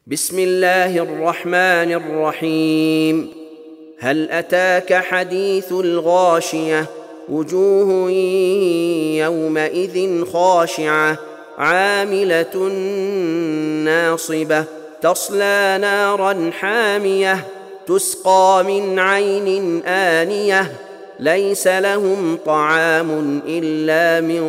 بسم الله الرحمن الرحيم. هل أتاك حديث الغاشية؟ وجوه يومئذ خاشعة عاملة ناصبة تصلى نارا حامية تسقى من عين آنية ليس لهم طعام إلا من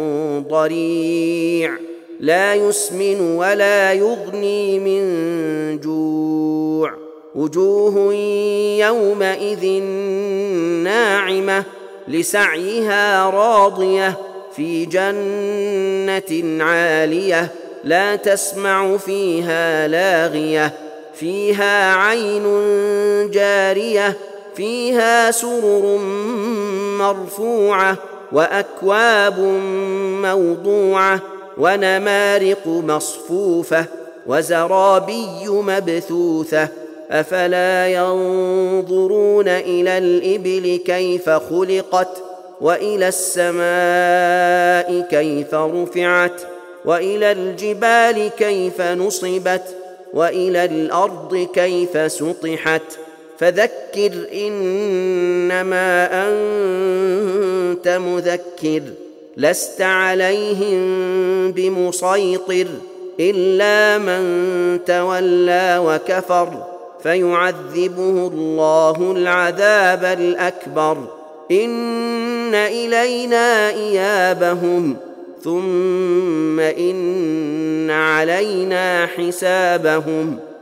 ضريع لا يسمن ولا يغني من جوع. وجوه يومئذ ناعمة لسعيها راضية في جنة عالية لا تسمع فيها لاغية فيها عين جارية فيها سرر مرفوعة وأكواب موضوعة ونمارق مصفوفة وزرابي مبثوثة أفلا ينظرون إلى الإبل كيف خلقت وإلى السماء كيف رفعت وإلى الجبال كيف نصبت وإلى الأرض كيف سطحت فذكر إنما أنت مذكر لست عليهم بمسيطر إلا من تولى وكفر فيعذبه الله العذاب الأكبر إن إلينا إيابهم ثم إن علينا حسابهم